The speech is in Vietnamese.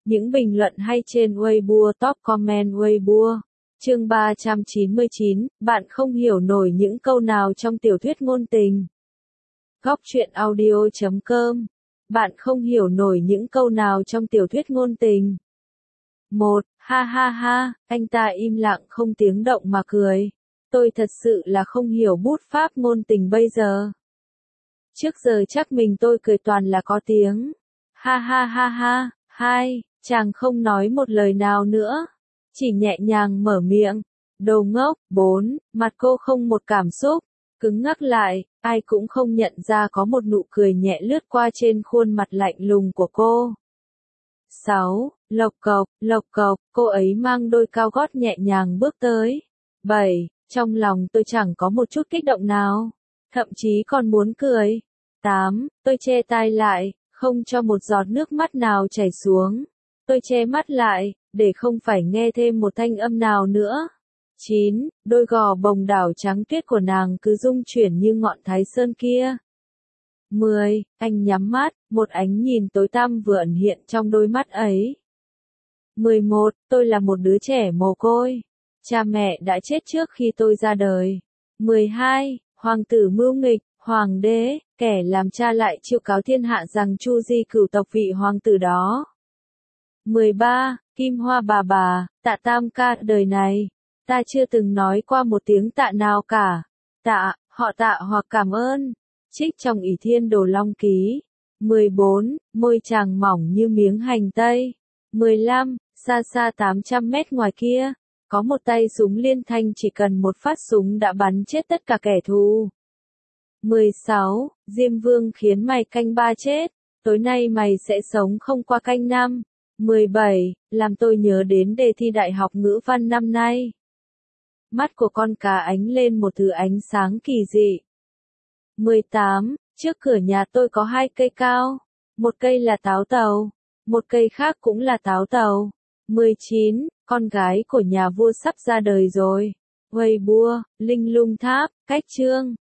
Những bình luận hay trên Weibo, top comment Weibo. Chương 399, bạn không hiểu nổi những câu nào trong tiểu thuyết ngôn tình. Góc truyện audio.com. Bạn không hiểu nổi những câu nào trong tiểu thuyết ngôn tình. 1. Ha ha ha, anh ta im lặng không tiếng động mà cười. Tôi thật sự là không hiểu bút pháp ngôn tình bây giờ. Trước giờ chắc mình tôi cười toàn là có tiếng. Ha ha ha ha. 2. Chàng không nói một lời nào nữa. Chỉ nhẹ nhàng mở miệng. Đồ ngốc. 4. Mặt cô không một cảm xúc. Cứng ngắc lại, ai cũng không nhận ra có một nụ cười nhẹ lướt qua trên khuôn mặt lạnh lùng của cô. 6. Lộc cộc, cô ấy mang đôi cao gót nhẹ nhàng bước tới. 7. Trong lòng tôi chẳng có một chút kích động nào, thậm chí còn muốn cười. 8. Tôi che tai lại, không cho một giọt nước mắt nào chảy xuống. Tôi che mắt lại, để không phải nghe thêm một thanh âm nào nữa. 9. Đôi gò bồng đảo trắng tuyết của nàng cứ rung chuyển như ngọn Thái Sơn kia. 10. Anh nhắm mắt, một ánh nhìn tối tăm vừa ẩn hiện trong đôi mắt ấy. 11. Tôi là một đứa trẻ mồ côi. Cha mẹ đã chết trước khi tôi ra đời. 12. Hoàng tử mưu nghịch, hoàng đế, kẻ làm cha lại chiêu cáo thiên hạ rằng Chu Di cửu tộc vị hoàng tử đó. 13. Kim Hoa bà, Tạ Tam ca, đời này ta chưa từng nói qua một tiếng tạ nào cả. Tạ, họ Tạ hoặc cảm ơn. Trích trong Ỷ Thiên Đồ Long Ký. 14. Môi chàng mỏng như miếng hành tây. 15. Xa xa 800 mét ngoài kia, có một tay súng liên thanh chỉ cần một phát súng đã bắn chết tất cả kẻ thù. 16. Diêm Vương khiến mày canh ba chết, tối nay mày sẽ sống không qua canh năm. 17. Làm tôi nhớ đến đề thi đại học ngữ văn năm nay. Mắt của con cá ánh lên một thứ ánh sáng kỳ dị. 18. Trước cửa nhà tôi có 2 cây cao. Một cây là táo tàu, một cây khác cũng là táo tàu. 19. Con gái của nhà vua sắp ra đời rồi. Weibo, Linh Lung Tháp, cách chương.